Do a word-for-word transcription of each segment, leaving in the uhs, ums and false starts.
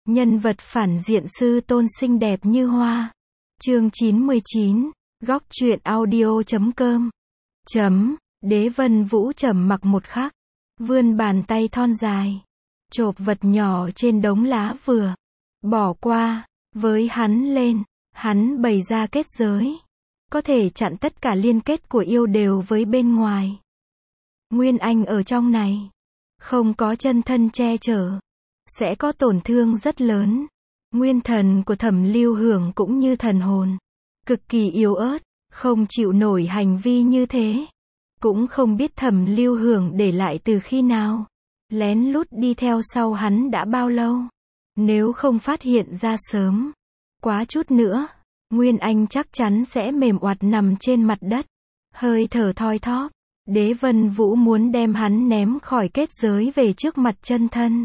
Nhân vật phản diện sư tôn xinh đẹp như hoa. Chương chín mươi chín, góc truyện audio chấm com. Chấm, Đế Vân Vũ trầm mặc một khắc, vươn bàn tay thon dài, chộp vật nhỏ trên đống lá vừa, bỏ qua, với hắn lên, hắn bày ra kết giới, có thể chặn tất cả liên kết của yêu đều với bên ngoài. Nguyên Anh ở trong này, không có chân thân che chở, sẽ có tổn thương rất lớn. Nguyên thần của Thẩm Lưu Hưởng cũng như thần hồn, cực kỳ yếu ớt, không chịu nổi hành vi như thế. Cũng không biết Thẩm Lưu Hưởng để lại từ khi nào, lén lút đi theo sau hắn đã bao lâu. Nếu không phát hiện ra sớm, quá chút nữa, Nguyên Anh chắc chắn sẽ mềm oặt nằm trên mặt đất, hơi thở thoi thóp. Đế Vân Vũ muốn đem hắn ném khỏi kết giới về trước mặt chân thân.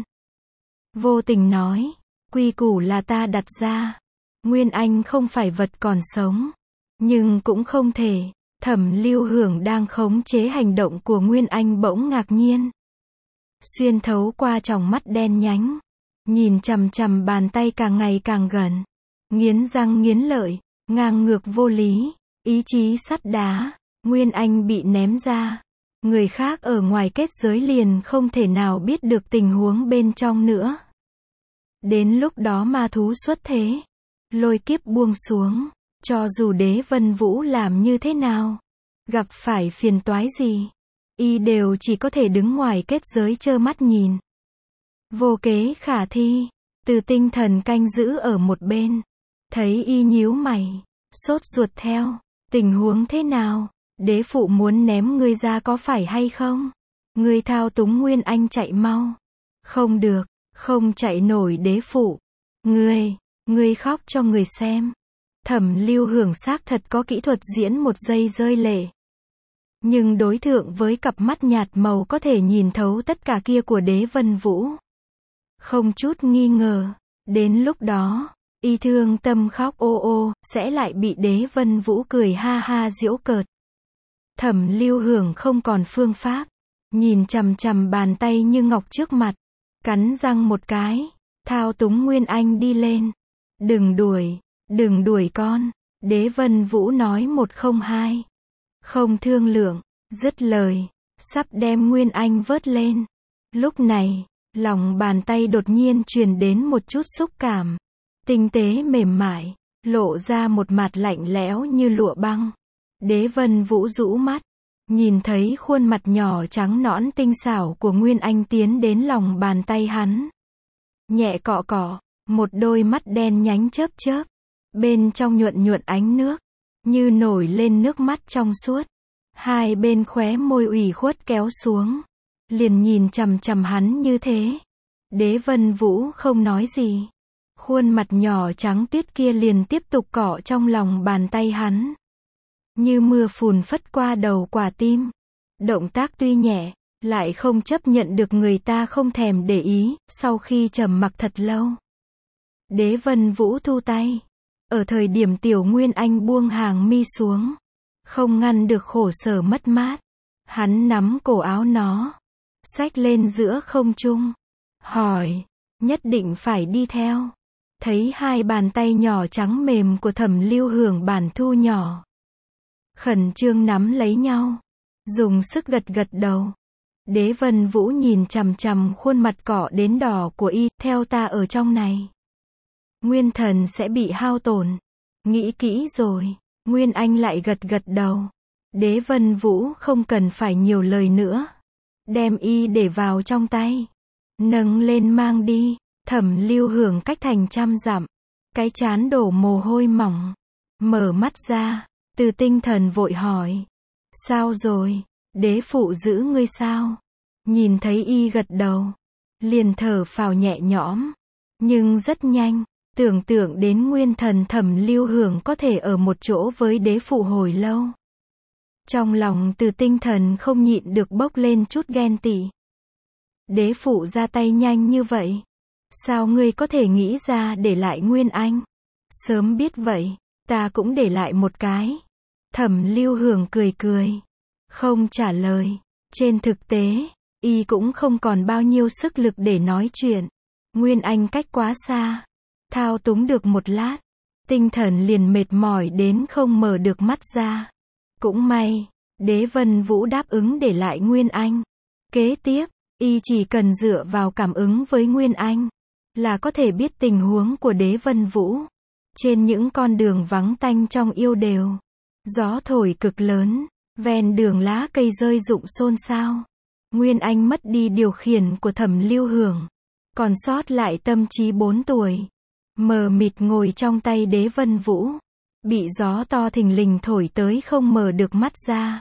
Vô tình nói, quy củ là ta đặt ra. Nguyên Anh không phải vật còn sống, nhưng cũng không thể. Thẩm Lưu Hưởng đang khống chế hành động của Nguyên Anh bỗng ngạc nhiên. Xuyên thấu qua tròng mắt đen nhánh, nhìn chằm chằm bàn tay càng ngày càng gần. Nghiến răng nghiến lợi, ngang ngược vô lý, ý chí sắt đá. Nguyên Anh bị ném ra. Người khác ở ngoài kết giới liền không thể nào biết được tình huống bên trong nữa. Đến lúc đó ma thú xuất thế, lôi kiếp buông xuống, cho dù Đế Vân Vũ làm như thế nào, gặp phải phiền toái gì, y đều chỉ có thể đứng ngoài kết giới trơ mắt nhìn. Vô kế khả thi, Từ Tinh Thần canh giữ ở một bên, thấy y nhíu mày, sốt ruột theo, tình huống thế nào? Đế phụ muốn ném ngươi ra có phải hay không? Ngươi thao túng Nguyên Anh chạy mau. Không được, không chạy nổi đế phụ. Ngươi, ngươi khóc cho người xem. Thẩm Lưu Hưởng xác thật có kỹ thuật diễn một giây rơi lệ. Nhưng đối thượng với cặp mắt nhạt màu có thể nhìn thấu tất cả kia của Đế Vân Vũ, không chút nghi ngờ, đến lúc đó, y thương tâm khóc ô ô, sẽ lại bị Đế Vân Vũ cười ha ha giễu cợt. Thẩm Lưu Hưởng không còn phương pháp, nhìn chằm chằm bàn tay như ngọc trước mặt, cắn răng một cái, thao túng Nguyên Anh đi lên. Đừng đuổi, đừng đuổi con, Đế Vân Vũ nói một không hai. Không thương lượng, dứt lời, sắp đem Nguyên Anh vớt lên. Lúc này, lòng bàn tay đột nhiên truyền đến một chút xúc cảm, tinh tế mềm mại, lộ ra một mặt lạnh lẽo như lụa băng. Đế Vân Vũ rũ mắt, nhìn thấy khuôn mặt nhỏ trắng nõn tinh xảo của Nguyên Anh tiến đến lòng bàn tay hắn. Nhẹ cọ cọ, một đôi mắt đen nhánh chớp chớp, bên trong nhuận nhuận ánh nước, như nổi lên nước mắt trong suốt. Hai bên khóe môi ủy khuất kéo xuống, liền nhìn chằm chằm hắn như thế. Đế Vân Vũ không nói gì. Khuôn mặt nhỏ trắng tuyết kia liền tiếp tục cọ trong lòng bàn tay hắn. Như mưa phùn phất qua đầu quả tim. Động tác tuy nhẹ, lại không chấp nhận được người ta không thèm để ý, sau khi trầm mặc thật lâu. Đế Vân Vũ thu tay. Ở thời điểm Tiểu Nguyên Anh buông hàng mi xuống, không ngăn được khổ sở mất mát. Hắn nắm cổ áo nó, xách lên giữa không trung, hỏi, nhất định phải đi theo. Thấy hai bàn tay nhỏ trắng mềm của Thẩm Lưu Hưởng bản thu nhỏ, khẩn trương nắm lấy nhau, dùng sức gật gật đầu. Đế Vân Vũ nhìn chằm chằm khuôn mặt cọ đến đỏ của y, theo ta ở trong này, nguyên thần sẽ bị hao tổn. Nghĩ kỹ rồi. Nguyên Anh lại gật gật đầu. Đế Vân Vũ không cần phải nhiều lời nữa, đem y để vào trong tay, nâng lên mang đi. Thẩm Lưu Hưởng cách thành trăm dặm, cái trán đổ mồ hôi mỏng, mở mắt ra. Từ Tinh Thần vội hỏi, sao rồi, đế phụ giữ ngươi sao? Nhìn thấy y gật đầu, liền thở phào nhẹ nhõm. Nhưng rất nhanh, tưởng tượng đến nguyên thần Thẩm Lưu Hưởng có thể ở một chỗ với đế phụ hồi lâu, trong lòng Từ Tinh Thần không nhịn được bốc lên chút ghen tị. Đế phụ ra tay nhanh như vậy, sao ngươi có thể nghĩ ra để lại Nguyên Anh? Sớm biết vậy, ta cũng để lại một cái. Thẩm Lưu Hưởng cười cười, không trả lời. Trên thực tế, y cũng không còn bao nhiêu sức lực để nói chuyện. Nguyên Anh cách quá xa. Thao túng được một lát, tinh thần liền mệt mỏi đến không mở được mắt ra. Cũng may, Đế Vân Vũ đáp ứng để lại Nguyên Anh. Kế tiếp, y chỉ cần dựa vào cảm ứng với Nguyên Anh, là có thể biết tình huống của Đế Vân Vũ. Trên những con đường vắng tanh trong yêu đều, gió thổi cực lớn, ven đường lá cây rơi rụng xôn xao. Nguyên Anh mất đi điều khiển của Thẩm Lưu Hưởng, còn sót lại tâm trí bốn tuổi, mờ mịt ngồi trong tay Đế Vân Vũ, bị gió to thình lình thổi tới không mở được mắt ra.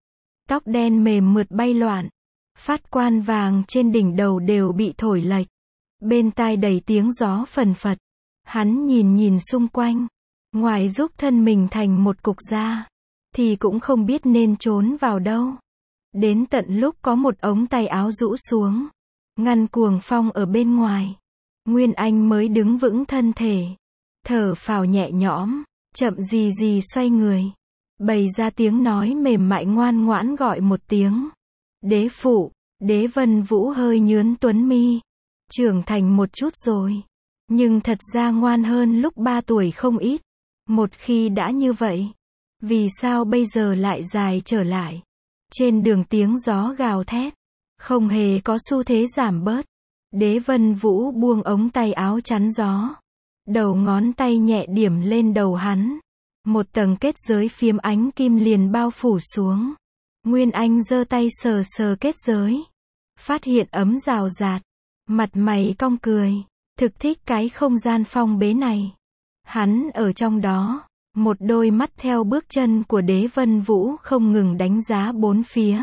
Tóc đen mềm mượt bay loạn, phát quan vàng trên đỉnh đầu đều bị thổi lệch, bên tai đầy tiếng gió phần phật. Hắn nhìn nhìn xung quanh, ngoài giúp thân mình thành một cục ra, thì cũng không biết nên trốn vào đâu. Đến tận lúc có một ống tay áo rũ xuống, ngăn cuồng phong ở bên ngoài, Nguyên Anh mới đứng vững thân thể, thở phào nhẹ nhõm, chậm gì gì xoay người, bày ra tiếng nói mềm mại ngoan ngoãn gọi một tiếng. Đế phụ. Đế Vân Vũ hơi nhướn tuấn mi, trưởng thành một chút rồi, nhưng thật ra ngoan hơn lúc ba tuổi không ít. Một khi đã như vậy, vì sao bây giờ lại dài trở lại? Trên đường tiếng gió gào thét, không hề có xu thế giảm bớt. Đế Vân Vũ buông ống tay áo chắn gió, đầu ngón tay nhẹ điểm lên đầu hắn, một tầng kết giới phiếm ánh kim liền bao phủ xuống. Nguyên Anh giơ tay sờ sờ kết giới, phát hiện ấm rào rạt, mặt mày cong cười, thực thích cái không gian phong bế này. Hắn ở trong đó, một đôi mắt theo bước chân của Đế Vân Vũ không ngừng đánh giá bốn phía.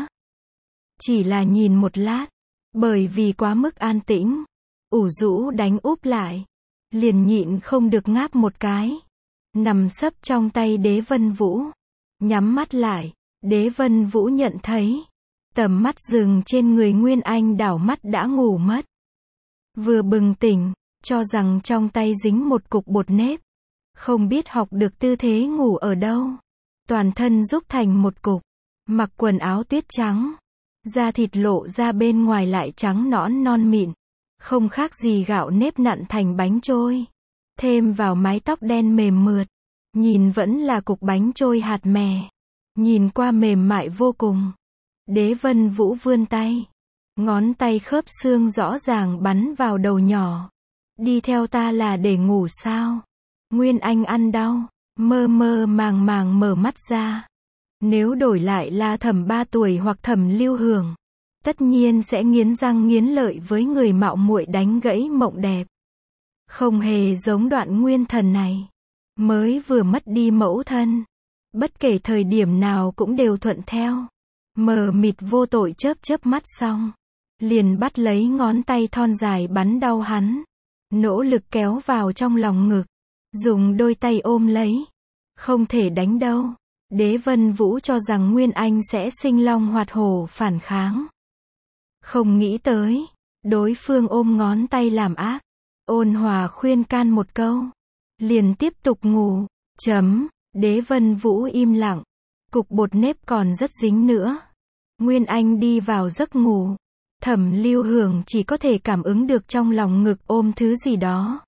Chỉ là nhìn một lát, bởi vì quá mức an tĩnh, ủ rũ đánh úp lại, liền nhịn không được ngáp một cái, nằm sấp trong tay Đế Vân Vũ, nhắm mắt lại. Đế Vân Vũ nhận thấy, tầm mắt dừng trên người Nguyên Anh đảo mắt đã ngủ mất. Vừa bừng tỉnh, cho rằng trong tay dính một cục bột nếp, không biết học được tư thế ngủ ở đâu. Toàn thân rúc thành một cục, mặc quần áo tuyết trắng, da thịt lộ ra bên ngoài lại trắng nõn non mịn, không khác gì gạo nếp nặn thành bánh trôi. Thêm vào mái tóc đen mềm mượt, nhìn vẫn là cục bánh trôi hạt mè. Nhìn qua mềm mại vô cùng. Đế Vân Vũ vươn tay, ngón tay khớp xương rõ ràng bắn vào đầu nhỏ. Đi theo ta là để ngủ sao? Nguyên Anh ăn đau, mơ mơ màng màng mở mắt ra. Nếu đổi lại là Thẩm ba tuổi hoặc Thẩm Lưu Hưởng, tất nhiên sẽ nghiến răng nghiến lợi với người mạo muội đánh gãy mộng đẹp. Không hề giống Đoạn Nguyên Thần này, mới vừa mất đi mẫu thân, bất kể thời điểm nào cũng đều thuận theo. Mờ mịt vô tội chớp chớp mắt xong, liền bắt lấy ngón tay thon dài bắn đau hắn, nỗ lực kéo vào trong lòng ngực, dùng đôi tay ôm lấy. Không thể đánh đâu. Đế Vân Vũ cho rằng Nguyên Anh sẽ sinh long hoạt hổ phản kháng. Không nghĩ tới, đối phương ôm ngón tay làm ác, ôn hòa khuyên can một câu, liền tiếp tục ngủ. Chấm. Đế Vân Vũ im lặng, cục bột nếp còn rất dính nữa. Nguyên Anh đi vào giấc ngủ. Thẩm Lưu Hưởng chỉ có thể cảm ứng được trong lòng ngực ôm thứ gì đó.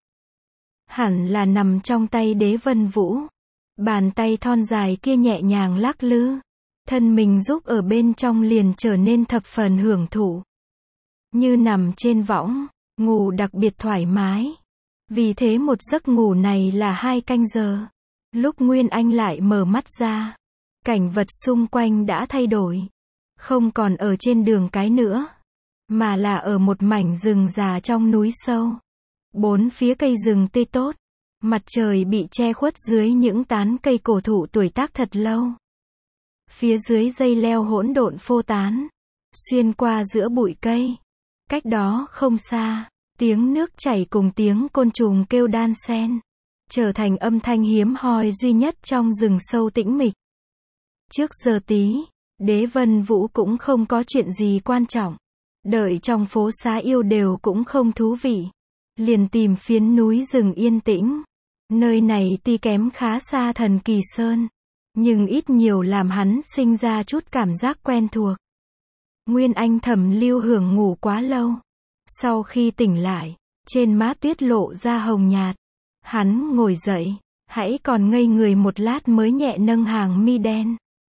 Hẳn là nằm trong tay Đế Vân Vũ. Bàn tay thon dài kia nhẹ nhàng lắc lư, thân mình giúp ở bên trong liền trở nên thập phần hưởng thụ. Như nằm trên võng, ngủ đặc biệt thoải mái. Vì thế một giấc ngủ này là hai canh giờ. Lúc Nguyên Anh lại mở mắt ra, cảnh vật xung quanh đã thay đổi. Không còn ở trên đường cái nữa, mà là ở một mảnh rừng già trong núi sâu. Bốn phía cây rừng tươi tốt, mặt trời bị che khuất dưới những tán cây cổ thụ tuổi tác thật lâu. Phía dưới dây leo hỗn độn phô tán, xuyên qua giữa bụi cây. Cách đó không xa, tiếng nước chảy cùng tiếng côn trùng kêu đan xen, trở thành âm thanh hiếm hoi duy nhất trong rừng sâu tĩnh mịch. Trước giờ tí, Đế Vân Vũ cũng không có chuyện gì quan trọng. Đợi trong phố xá yêu đều cũng không thú vị. Liền tìm phiến núi rừng yên tĩnh. Nơi này tuy kém khá xa Thần Kỳ Sơn, nhưng ít nhiều làm hắn sinh ra chút cảm giác quen thuộc. Nguyên Anh Thẩm Lưu Hưởng ngủ quá lâu. Sau khi tỉnh lại, trên má tuyết lộ ra hồng nhạt. Hắn ngồi dậy, hãy còn ngây người một lát mới nhẹ nâng hàng mi đen.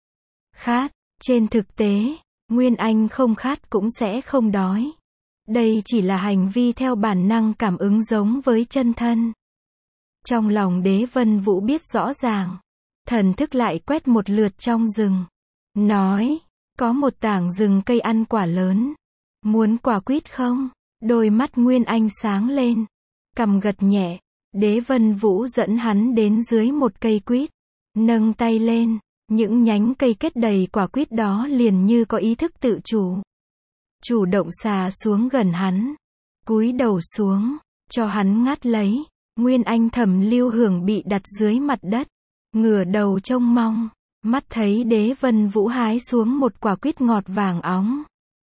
Khát, trên thực tế, Nguyên Anh không khát cũng sẽ không đói. Đây chỉ là hành vi theo bản năng cảm ứng giống với chân thân. Trong lòng Đế Vân Vũ biết rõ ràng, thần thức lại quét một lượt trong rừng. Nói, có một tảng rừng cây ăn quả lớn. Muốn quả quýt không? Đôi mắt Nguyên Anh sáng lên. Cằm gật nhẹ, Đế Vân Vũ dẫn hắn đến dưới một cây quýt. Nâng tay lên, những nhánh cây kết đầy quả quýt đó liền như có ý thức tự chủ. Chủ động xà xuống gần hắn. Cúi đầu xuống, cho hắn ngắt lấy. Nguyên Anh Thẩm Lưu Hưởng bị đặt dưới mặt đất. Ngửa đầu trông mong. Mắt thấy Đế Vân Vũ hái xuống một quả quýt ngọt vàng óng.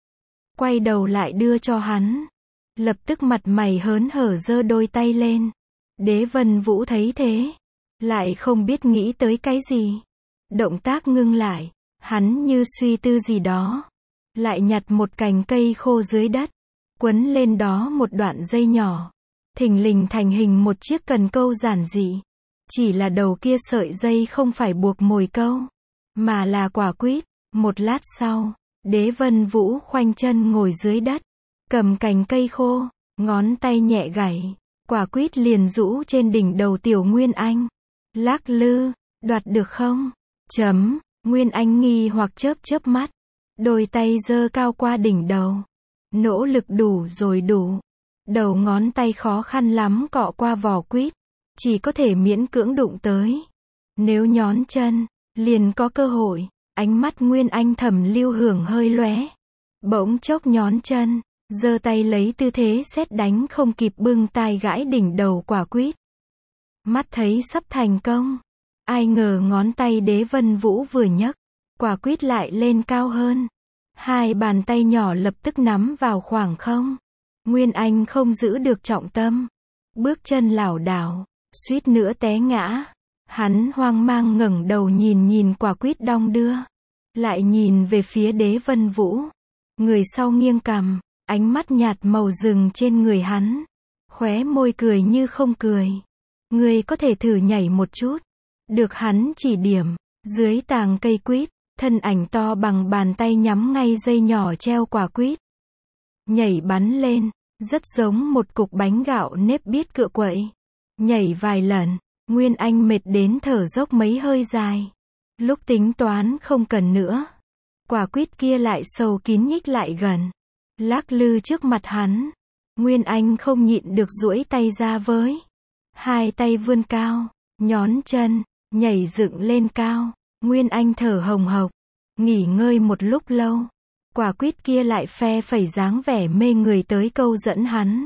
Quay đầu lại đưa cho hắn. Lập tức mặt mày hớn hở giơ đôi tay lên. Đế Vân Vũ thấy thế. Lại không biết nghĩ tới cái gì. Động tác ngưng lại. Hắn như suy tư gì đó. Lại nhặt một cành cây khô dưới đất. Quấn lên đó một đoạn dây nhỏ. Thình lình thành hình một chiếc cần câu giản dị. Chỉ là đầu kia sợi dây không phải buộc mồi câu. Mà là quả quýt. Một lát sau, Đế Vân Vũ khoanh chân ngồi dưới đất. Cầm cành cây khô. Ngón tay nhẹ gảy. Quả quýt liền rũ trên đỉnh đầu Tiểu Nguyên Anh. Lắc lư, đoạt được không? Chấm, Nguyên Anh nghi hoặc chớp chớp mắt. Đôi tay giơ cao qua đỉnh đầu. Nỗ lực đủ rồi đủ. Đầu ngón tay khó khăn lắm cọ qua vỏ quýt. Chỉ có thể miễn cưỡng đụng tới. Nếu nhón chân, liền có cơ hội. Ánh mắt Nguyên Anh Thẩm Lưu Hưởng hơi lóe. Bỗng chốc nhón chân, giơ tay lấy tư thế sét đánh không kịp bưng tai gãi đỉnh đầu quả quýt. Mắt thấy sắp thành công. Ai ngờ ngón tay Đế Vân Vũ vừa nhấc, quả quýt lại lên cao hơn. Hai bàn tay nhỏ lập tức nắm vào khoảng không. Nguyên Anh không giữ được trọng tâm. Bước chân lảo đảo, suýt nữa té ngã. Hắn hoang mang ngẩng đầu nhìn nhìn quả quýt đong đưa. Lại nhìn về phía Đế Vân Vũ. Người sau nghiêng cằm, ánh mắt nhạt màu rừng trên người hắn. Khóe môi cười như không cười. Người có thể thử nhảy một chút. Được hắn chỉ điểm. Dưới tàng cây quýt, thân ảnh to bằng bàn tay nhắm ngay dây nhỏ treo quả quýt. Nhảy bắn lên, rất giống một cục bánh gạo nếp biết cựa quậy. Nhảy vài lần, Nguyên Anh mệt đến thở dốc mấy hơi dài. Lúc tính toán không cần nữa, quả quýt kia lại sâu kín nhích lại gần. Lắc lư trước mặt hắn. Nguyên Anh không nhịn được duỗi tay ra với. Hai tay vươn cao, nhón chân, nhảy dựng lên cao. Nguyên Anh thở hồng hộc, nghỉ ngơi một lúc lâu. Quả quýt kia lại phe phẩy dáng vẻ mê người tới câu dẫn hắn.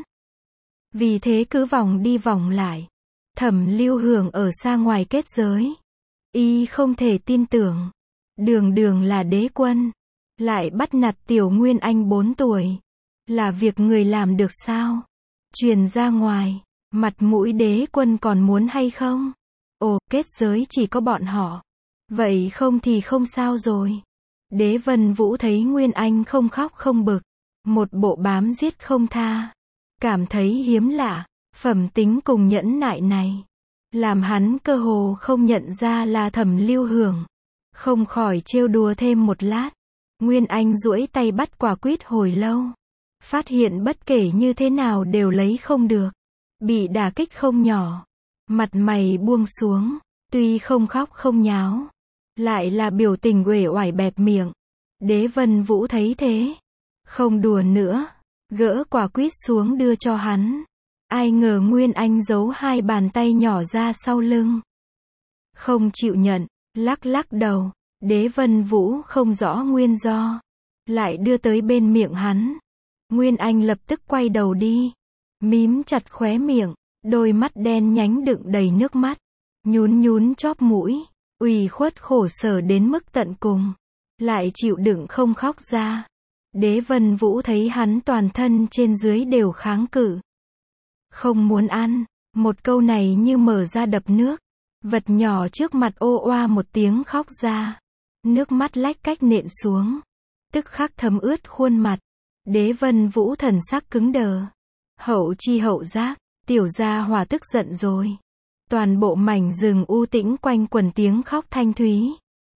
Vì thế cứ vòng đi vòng lại. Thẩm Lưu Hưởng ở xa ngoài kết giới. Y không thể tin tưởng. Đường đường là đế quân. Lại bắt nạt Tiểu Nguyên Anh bốn tuổi. Là việc người làm được sao? Truyền ra ngoài, mặt mũi đế quân còn muốn hay không? Ồ, kết giới chỉ có bọn họ. Vậy không thì không sao rồi. Đế Vân Vũ thấy Nguyên Anh không khóc không bực. Một bộ bám giết không tha. Cảm thấy hiếm lạ. Phẩm tính cùng nhẫn nại này. Làm hắn cơ hồ không nhận ra là Thẩm Lưu Hưởng. Không khỏi trêu đùa thêm một lát. Nguyên Anh duỗi tay bắt quả quýt hồi lâu. Phát hiện bất kể như thế nào đều lấy không được. Bị đả kích không nhỏ. Mặt mày buông xuống. Tuy không khóc không nháo. Lại là biểu tình uể oải bẹp miệng. Đế Vân Vũ thấy thế. Không đùa nữa. Gỡ quả quýt xuống đưa cho hắn. Ai ngờ Nguyên Anh giấu hai bàn tay nhỏ ra sau lưng. Không chịu nhận. Lắc lắc đầu. Đế Vân Vũ không rõ nguyên do. Lại đưa tới bên miệng hắn. Nguyên Anh lập tức quay đầu đi. Mím chặt khóe miệng. Đôi mắt đen nhánh đựng đầy nước mắt. Nhún nhún chóp mũi. Ủy khuất khổ sở đến mức tận cùng. Lại chịu đựng không khóc ra. Đế Vân Vũ thấy hắn toàn thân trên dưới đều kháng cự. Không muốn ăn. Một câu này như mở ra đập nước. Vật nhỏ trước mặt ô oa một tiếng khóc ra. Nước mắt lách cách nện xuống. Tức khắc thấm ướt khuôn mặt. Đế Vân Vũ thần sắc cứng đờ. Hậu chi hậu giác, tiểu gia hỏa tức giận rồi. Toàn bộ mảnh rừng u tĩnh quanh quần tiếng khóc thanh thúy.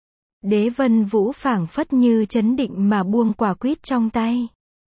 Đế Vân Vũ phảng phất như chấn định mà buông quả quýt trong tay.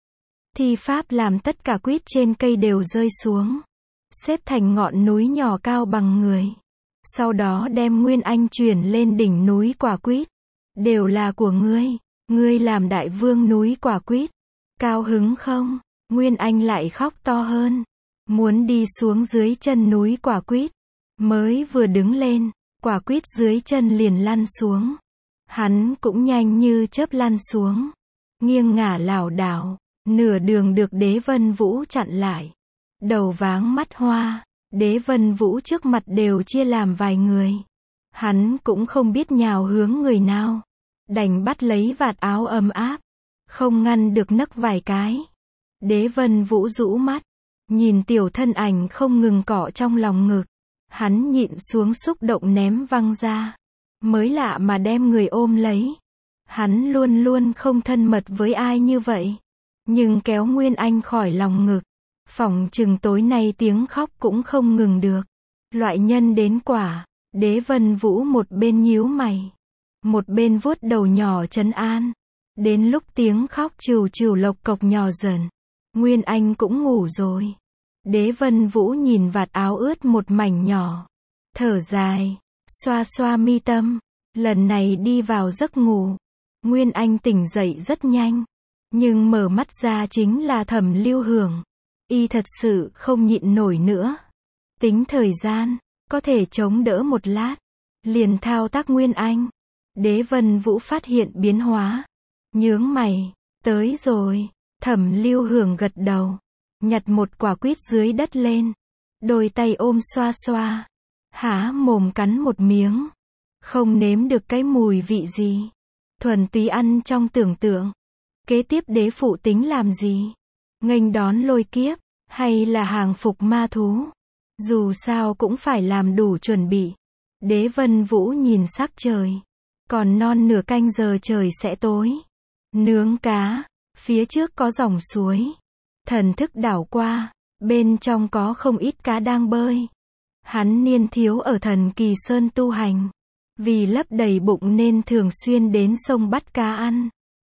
Thi pháp làm tất cả quýt trên cây đều rơi xuống, xếp thành ngọn núi nhỏ cao bằng người. Sau đó đem Nguyên Anh chuyển lên đỉnh núi quả quýt. Đều là của ngươi, ngươi làm đại vương núi quả quýt. Cao hứng không? Nguyên Anh lại khóc to hơn, muốn đi xuống dưới chân núi quả quýt. Mới vừa đứng lên, quả quýt dưới chân liền lăn xuống. Hắn cũng nhanh như chớp lăn xuống, nghiêng ngả lảo đảo, nửa đường được Đế Vân Vũ chặn lại. Đầu váng mắt hoa, Đế Vân Vũ trước mặt đều chia làm vài người. Hắn cũng không biết nhào hướng người nào, đành bắt lấy vạt áo ấm áp, không ngăn được nấc vài cái. Đế Vân Vũ rũ mắt, nhìn tiểu thân ảnh không ngừng cọ trong lòng ngực. Hắn nhịn xuống xúc động ném văng ra. Mới lạ mà đem người ôm lấy. Hắn luôn luôn không thân mật với ai như vậy. Nhưng kéo Nguyên Anh khỏi lòng ngực, phỏng chừng tối nay tiếng khóc cũng không ngừng được. Loại nhân đến quả. Đế Vân Vũ một bên nhíu mày, một bên vuốt đầu nhỏ trấn an. Đến lúc tiếng khóc trừu trừu lộc cộc nhỏ dần, Nguyên Anh cũng ngủ rồi. Đế Vân Vũ nhìn vạt áo ướt một mảnh nhỏ, thở dài, xoa xoa mi tâm, lần này đi vào giấc ngủ. Nguyên Anh tỉnh dậy rất nhanh, nhưng mở mắt ra chính là Thẩm Lưu Hưởng. Y thật sự không nhịn nổi nữa. Tính thời gian, có thể chống đỡ một lát, liền thao tác Nguyên Anh. Đế Vân Vũ phát hiện biến hóa, nhướng mày, tới rồi. Thẩm Lưu Hưởng gật đầu, nhặt một quả quýt dưới đất lên, đôi tay ôm xoa xoa, há mồm cắn một miếng, không nếm được cái mùi vị gì, thuần túy ăn trong tưởng tượng. Kế tiếp đế phụ tính làm gì? Nghênh đón lôi kiếp, hay là hàng phục ma thú? Dù sao cũng phải làm đủ chuẩn bị. Đế Vân Vũ nhìn sắc trời, còn non nửa canh giờ trời sẽ tối. Nướng cá, phía trước có dòng suối. Thần thức đảo qua, bên trong có không ít cá đang bơi. Hắn niên thiếu ở Thần Kỳ Sơn tu hành, vì lấp đầy bụng nên thường xuyên đến sông bắt cá ăn.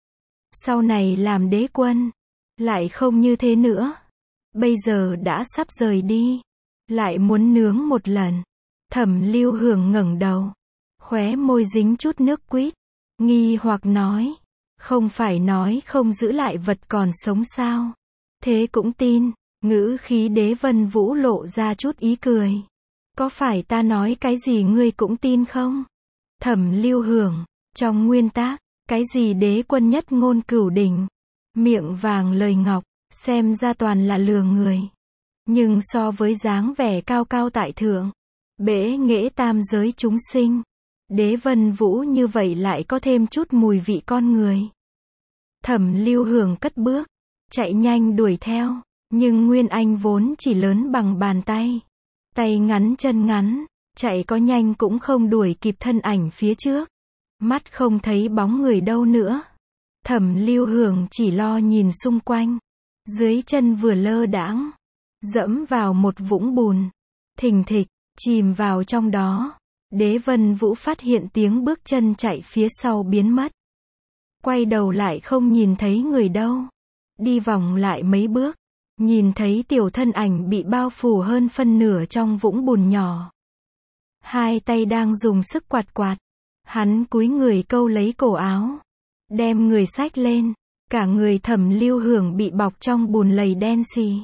Sau này làm đế quân, lại không như thế nữa. Bây giờ đã sắp rời đi, lại muốn nướng một lần. Thẩm Lưu Hưởng ngẩng đầu, khóe môi dính chút nước quýt, nghi hoặc nói, không phải nói không giữ lại vật còn sống sao? Thế cũng tin. Ngữ khí Đế Vân Vũ lộ ra chút ý cười. Có phải ta nói cái gì ngươi cũng tin không? Thẩm Lưu Hưởng, trong nguyên tắc, cái gì đế quân nhất ngôn cửu đỉnh, miệng vàng lời ngọc, xem ra toàn là lừa người. Nhưng so với dáng vẻ cao cao tại thượng, bẽ nghễ tam giới chúng sinh, Đế Vân Vũ như vậy lại có thêm chút mùi vị con người. Thẩm Lưu Hưởng cất bước, chạy nhanh đuổi theo, nhưng Nguyên Anh vốn chỉ lớn bằng bàn tay, tay ngắn chân ngắn, chạy có nhanh cũng không đuổi kịp thân ảnh phía trước. Mắt không thấy bóng người đâu nữa. Thẩm Lưu Hưởng chỉ lo nhìn xung quanh, dưới chân vừa lơ đãng, dẫm vào một vũng bùn, thình thịch, chìm vào trong đó. Đế Vân Vũ phát hiện tiếng bước chân chạy phía sau biến mất. Quay đầu lại không nhìn thấy người đâu. Đi vòng lại mấy bước, nhìn thấy tiểu thân ảnh bị bao phủ hơn phân nửa trong vũng bùn nhỏ. Hai tay đang dùng sức quạt quạt. Hắn cúi người câu lấy cổ áo, đem người xách lên. Cả người Thẩm Lưu Hưởng bị bọc trong bùn lầy đen xì.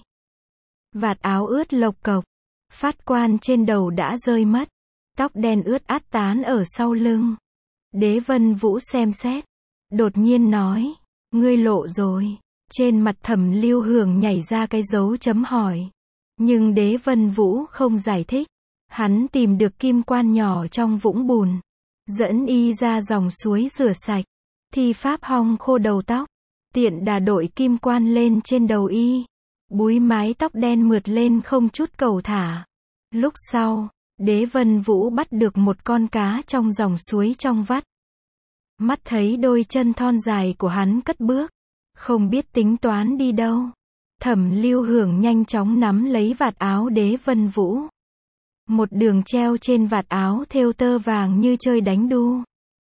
Vạt áo ướt lộc cộc, phát quan trên đầu đã rơi mất, tóc đen ướt át tán ở sau lưng. Đế Vân Vũ xem xét, đột nhiên nói, ngươi lộ rồi. Trên mặt Thẩm Lưu Hưởng nhảy ra cái dấu chấm hỏi. Nhưng Đế Vân Vũ không giải thích. Hắn tìm được kim quan nhỏ trong vũng bùn, dẫn y ra dòng suối rửa sạch, thi pháp hong khô đầu tóc, tiện đà đội kim quan lên trên đầu y, búi mái tóc đen mượt lên không chút cầu thả. Lúc sau, Đế Vân Vũ bắt được một con cá trong dòng suối trong vắt. Mắt thấy đôi chân thon dài của hắn cất bước, không biết tính toán đi đâu. Thẩm Lưu Hưởng nhanh chóng nắm lấy vạt áo Đế Vân Vũ. Một đường treo trên vạt áo thêu tơ vàng như chơi đánh đu.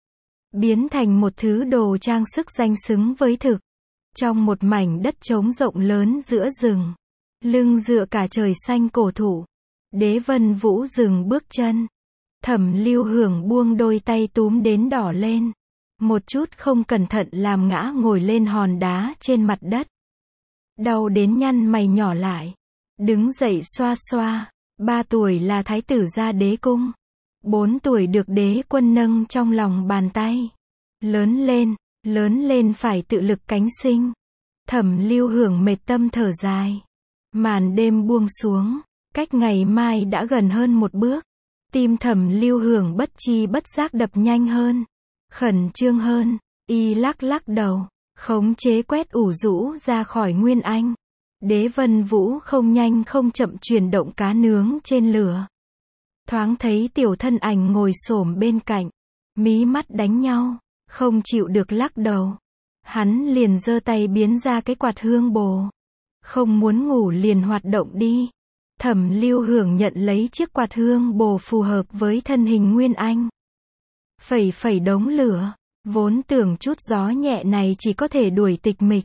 Biến thành một thứ đồ trang sức danh xứng với thực. Trong một mảnh đất trống rộng lớn giữa rừng. Lưng dựa cả trời xanh cổ thụ. Đế Vân Vũ dừng bước chân. Thẩm Lưu Hưởng buông đôi tay túm đến đỏ lên. Một chút không cẩn thận làm ngã ngồi lên hòn đá trên mặt đất. Đau đến nhăn mày nhỏ lại. Đứng dậy xoa xoa. Ba tuổi là thái tử ra đế cung. Bốn tuổi được đế quân nâng trong lòng bàn tay. Lớn lên, lớn lên phải tự lực cánh sinh. Thẩm Lưu Hưởng mệt tâm thở dài. Màn đêm buông xuống. Cách ngày mai đã gần hơn một bước. Tim Thẩm Lưu Hưởng bất chi bất giác đập nhanh hơn. Khẩn trương hơn. Y lắc lắc đầu. Khống chế quét ủ rũ ra khỏi Nguyên Anh. Đế Vân Vũ không nhanh không chậm chuyển động cá nướng trên lửa. Thoáng thấy tiểu thân ảnh ngồi xổm bên cạnh. Mí mắt đánh nhau. Không chịu được lắc đầu. Hắn liền giơ tay biến ra cái quạt hương bồ. Không muốn ngủ liền hoạt động đi. Thẩm Lưu Hưởng nhận lấy chiếc quạt hương bồ phù hợp với thân hình Nguyên Anh. Phẩy phẩy đống lửa. Vốn tưởng chút gió nhẹ này chỉ có thể đuổi tịch mịch.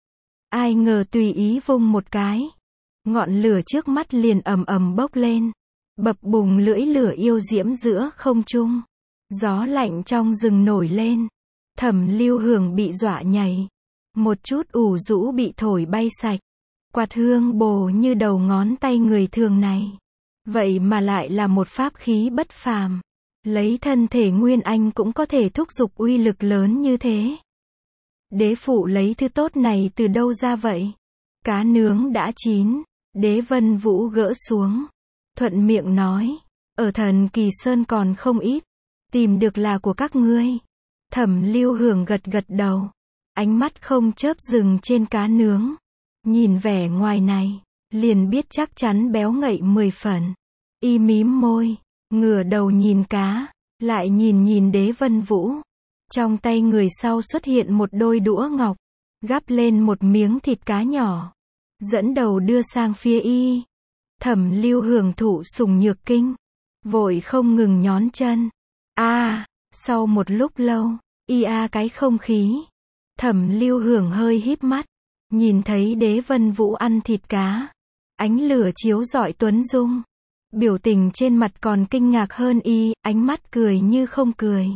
Ai ngờ tùy ý vung một cái. Ngọn lửa trước mắt liền ầm ầm bốc lên. Bập bùng lưỡi lửa yêu diễm giữa không trung. Gió lạnh trong rừng nổi lên. Thẩm Lưu Hưởng bị dọa nhảy. Một chút ủ rũ bị thổi bay sạch. Quạt hương bồ như đầu ngón tay người thường này. Vậy mà lại là một pháp khí bất phàm. Lấy thân thể Nguyên Anh cũng có thể thúc giục uy lực lớn như thế. Đế phụ lấy thứ tốt này từ đâu ra vậy? Cá nướng đã chín. Đế Vân Vũ gỡ xuống. Thuận miệng nói. Ở Thần Kỳ Sơn còn không ít. Tìm được là của các ngươi. Thẩm Lưu Hưởng gật gật đầu. Ánh mắt không chớp dừng trên cá nướng. Nhìn vẻ ngoài này. Liền biết chắc chắn béo ngậy mười phần. Y mím môi. Ngửa đầu nhìn cá. Lại nhìn nhìn Đế Vân Vũ. Trong tay người sau xuất hiện một đôi đũa ngọc. Gắp lên một miếng thịt cá nhỏ. Dẫn đầu đưa sang phía y. Thẩm Lưu Hưởng thụ sùng nhược kinh. Vội không ngừng nhón chân. A à, sau một lúc lâu. Y a cái không khí. Thẩm Lưu Hưởng hơi híp mắt. Nhìn thấy Đế Vân Vũ ăn thịt cá. Ánh lửa chiếu rọi tuấn dung. Biểu tình trên mặt còn kinh ngạc hơn y, ánh mắt cười như không cười.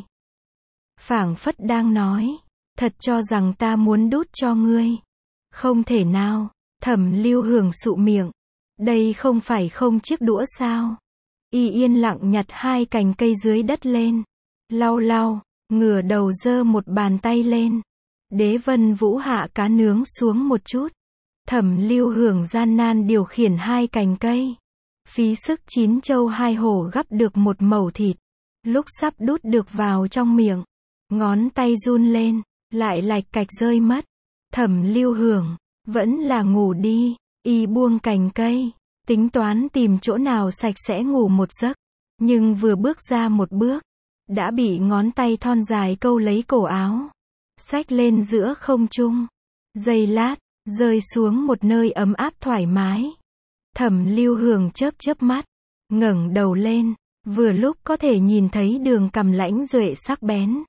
Phảng phất đang nói, thật cho rằng ta muốn đút cho ngươi. Không thể nào. Thẩm Lưu Hưởng sụ miệng. Đây không phải không chiếc đũa sao? Y yên lặng nhặt hai cành cây dưới đất lên. Lau lau, ngửa đầu giơ một bàn tay lên. Đế Vân Vũ hạ cá nướng xuống một chút. Thẩm Lưu Hưởng gian nan điều khiển hai cành cây. Phí sức chín châu hai hổ gắp được một mẩu thịt. Lúc sắp đút được vào trong miệng. Ngón tay run lên. Lại lạch cạch rơi mất. Thẩm Lưu Hưởng. Vẫn là ngủ đi. Y buông cành cây. Tính toán tìm chỗ nào sạch sẽ ngủ một giấc. Nhưng vừa bước ra một bước. Đã bị ngón tay thon dài câu lấy cổ áo. Xách lên giữa không trung. Giây lát. Rơi xuống một nơi ấm áp thoải mái. Thẩm Lưu Hưởng chớp chớp mắt. Ngẩng đầu lên. Vừa lúc có thể nhìn thấy đường cằm lãnh duệ sắc bén.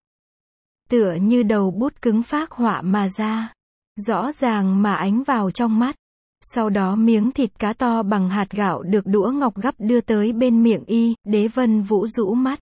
Tựa như đầu bút cứng phác họa mà ra. Rõ ràng mà ánh vào trong mắt. Sau đó miếng thịt cá to bằng hạt gạo được đũa ngọc gắp đưa tới bên miệng y. Đế Vân Vũ rũ mắt.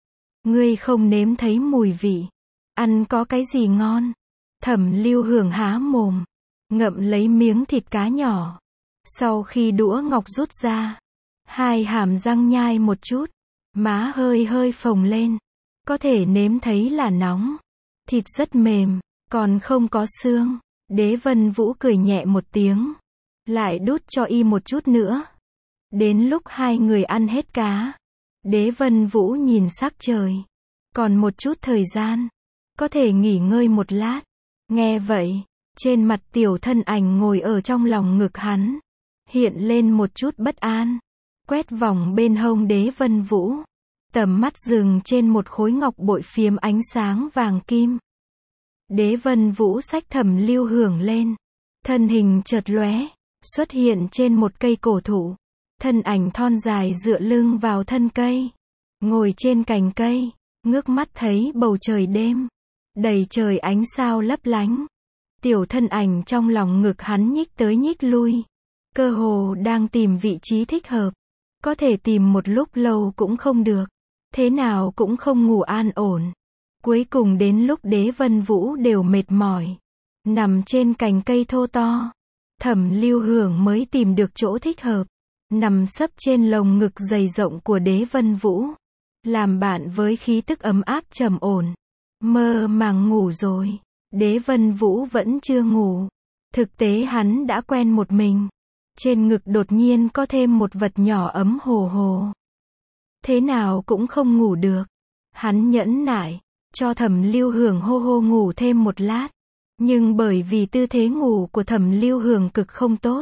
Ngươi không nếm thấy mùi vị. Ăn có cái gì ngon? Thẩm Lưu Hưởng há mồm. Ngậm lấy miếng thịt cá nhỏ. Sau khi đũa ngọc rút ra. Hai hàm răng nhai một chút. Má hơi hơi phồng lên. Có thể nếm thấy là nóng. Thịt rất mềm. Còn không có xương. Đế Vân Vũ cười nhẹ một tiếng. Lại đút cho y một chút nữa. Đến lúc hai người ăn hết cá. Đế Vân Vũ nhìn sắc trời. Còn một chút thời gian. Có thể nghỉ ngơi một lát. Nghe vậy. Trên mặt tiểu thân ảnh ngồi ở trong lòng ngực hắn. Hiện lên một chút bất an. Quét vòng bên hông Đế Vân Vũ. Tầm mắt dừng trên một khối ngọc bội phiếm ánh sáng vàng kim. Đế Vân Vũ xách Thẩm Lưu Hưởng lên. Thân hình chợt lóe. xuất hiện trên một cây cổ thụ. Thân ảnh thon dài dựa lưng vào thân cây, ngồi trên cành cây, ngước mắt thấy bầu trời đêm, đầy trời ánh sao lấp lánh. Tiểu thân ảnh trong lòng ngực hắn nhích tới nhích lui, cơ hồ đang tìm vị trí thích hợp. Có thể tìm một lúc lâu cũng không được, thế nào cũng không ngủ an ổn. Cuối cùng đến lúc Đế Vân Vũ đều mệt mỏi, nằm trên cành cây thô to, Thẩm Lưu Hưởng mới tìm được chỗ thích hợp, nằm sấp trên lồng ngực dày rộng của Đế Vân Vũ, làm bạn với khí tức ấm áp trầm ổn. Mơ màng ngủ rồi, Đế Vân Vũ vẫn chưa ngủ. Thực tế hắn đã quen một mình. Trên ngực đột nhiên có thêm một vật nhỏ ấm hồ hồ. Thế nào cũng không ngủ được. Hắn nhẫn nại, cho Thẩm Lưu Hưởng hô hô ngủ thêm một lát. Nhưng bởi vì tư thế ngủ của Thẩm Lưu Hưởng cực không tốt,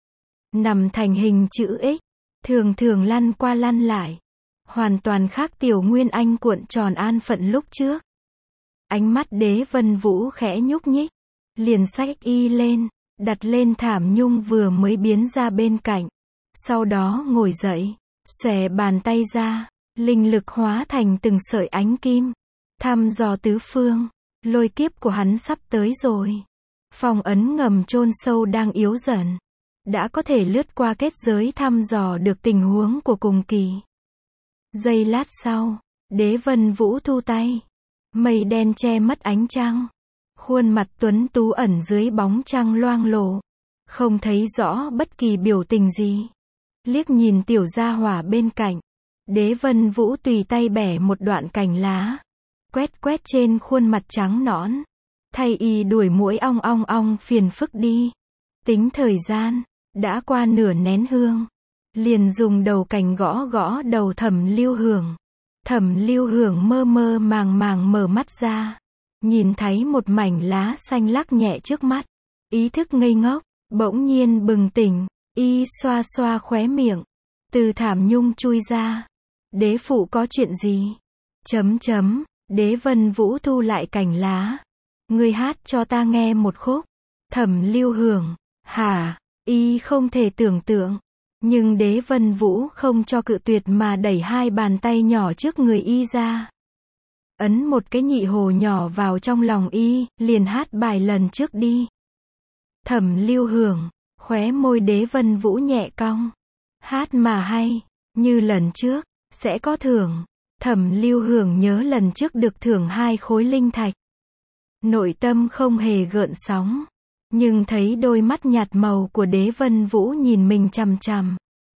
nằm thành hình chữ X, thường thường lăn qua lăn lại, hoàn toàn khác Tiểu Nguyên Anh cuộn tròn an phận lúc trước. Ánh mắt Đế Vân Vũ khẽ nhúc nhích, liền xách y lên, đặt lên thảm nhung vừa mới biến ra bên cạnh. Sau đó ngồi dậy, xòe bàn tay ra, linh lực hóa thành từng sợi ánh kim, thăm dò tứ phương. Lôi kiếp của hắn sắp tới rồi. Phong ấn ngầm chôn sâu đang yếu dần, đã có thể lướt qua kết giới thăm dò được tình huống của cùng kỳ. Giây lát sau, Đế Vân Vũ thu tay, mây đen che mất ánh trăng, khuôn mặt tuấn tú ẩn dưới bóng trăng loang lổ, không thấy rõ bất kỳ biểu tình gì. Liếc nhìn tiểu gia hỏa bên cạnh, Đế Vân Vũ tùy tay bẻ một đoạn cành lá, quét quét trên khuôn mặt trắng nõn, thay y đuổi muỗi ong ong ong phiền phức đi. Tính thời gian, đã qua nửa nén hương, liền dùng đầu cành gõ gõ đầu Thẩm Lưu Hưởng. Thẩm Lưu Hưởng mơ mơ màng màng mở mắt ra, nhìn thấy một mảnh lá xanh lắc nhẹ trước mắt, ý thức ngây ngốc, bỗng nhiên bừng tỉnh, y xoa xoa khóe miệng, từ thảm nhung chui ra. Đế phụ có chuyện gì? Chấm chấm, Đế Vân Vũ thu lại cành lá. Ngươi hát cho ta nghe một khúc. Thẩm Lưu Hưởng, hả? Y không thể tưởng tượng. Nhưng Đế Vân Vũ không cho cự tuyệt mà đẩy hai bàn tay nhỏ trước người y ra. Ấn một cái nhị hồ nhỏ vào trong lòng y, liền hát bài lần trước đi. Thẩm Lưu Hưởng, khóe môi Đế Vân Vũ nhẹ cong. Hát mà hay, như lần trước, sẽ có thưởng. Thẩm Lưu Hưởng nhớ lần trước được thưởng hai khối linh thạch. Nội tâm không hề gợn sóng, nhưng thấy đôi mắt nhạt màu của Đế Vân Vũ nhìn mình chằm chằm.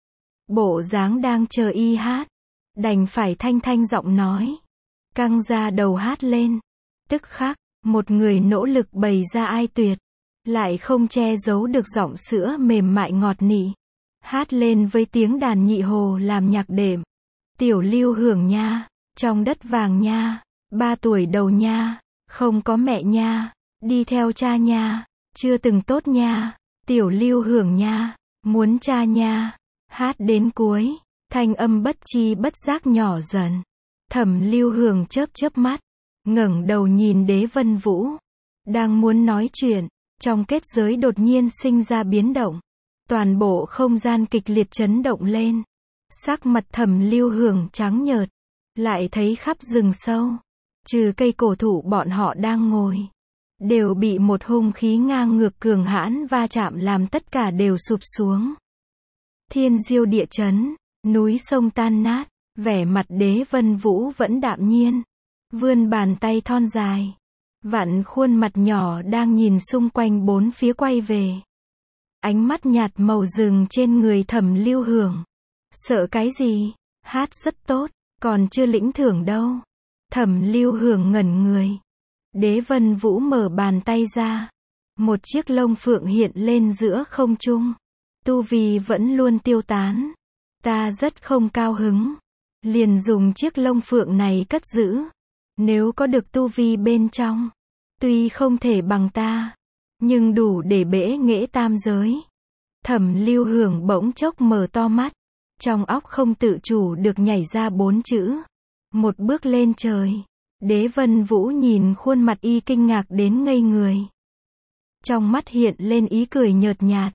Bộ dáng đang chờ y hát, đành phải thanh thanh giọng nói. Căng ra đầu hát lên. Tức khắc, một người nỗ lực bày ra ai tuyệt, lại không che giấu được giọng sữa mềm mại ngọt nị. Hát lên với tiếng đàn nhị hồ làm nhạc đệm. Tiểu Lưu Hưởng nha, trong đất vàng nha, ba tuổi đầu nha, không có mẹ nha, đi theo cha nha, chưa từng tốt nha, Tiểu Lưu Hưởng nha, muốn cha nha. Hát đến cuối, thanh âm bất chi bất giác nhỏ dần. Thẩm Lưu Hưởng chớp chớp mắt, ngẩng đầu nhìn Đế Vân Vũ, đang muốn nói chuyện, trong kết giới đột nhiên sinh ra biến động, toàn bộ không gian kịch liệt chấn động lên. Sắc mặt Thẩm Lưu Hưởng trắng nhợt, lại thấy khắp rừng sâu, trừ cây cổ thụ bọn họ đang ngồi, đều bị một hung khí ngang ngược cường hãn va chạm làm tất cả đều sụp xuống. Thiên diêu địa chấn, núi sông tan nát, vẻ mặt Đế Vân Vũ vẫn đạm nhiên, vươn bàn tay thon dài, vặn khuôn mặt nhỏ đang nhìn xung quanh bốn phía quay về. Ánh mắt nhạt màu rừng trên người Thẩm Lưu Hưởng. Sợ cái gì? Hát rất tốt, còn chưa lĩnh thưởng đâu. Thẩm Lưu Hưởng ngẩn người. Đế Vân Vũ mở bàn tay ra, một chiếc lông phượng hiện lên giữa không trung. Tu vi vẫn luôn tiêu tán. Ta rất không cao hứng, liền dùng chiếc lông phượng này cất giữ. Nếu có được tu vi bên trong, tuy không thể bằng ta, nhưng đủ để bẽ nghễ tam giới. Thẩm Lưu Hưởng bỗng chốc mở to mắt, trong óc không tự chủ được nhảy ra bốn chữ. Một bước lên trời. Đế Vân Vũ nhìn khuôn mặt y kinh ngạc đến ngây người. Trong mắt hiện lên ý cười nhợt nhạt.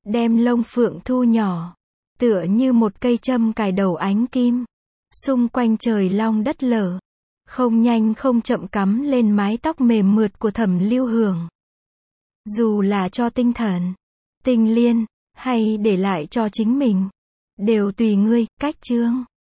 đem lông phượng thu nhỏ, tựa như một cây châm cài đầu ánh kim. Xung quanh trời long đất lở, không nhanh không chậm cắm lên mái tóc mềm mượt của Thẩm Lưu Hưởng. Dù là cho Tinh Thần, Tinh Liên, hay để lại cho chính mình, đều tùy ngươi. Cách chương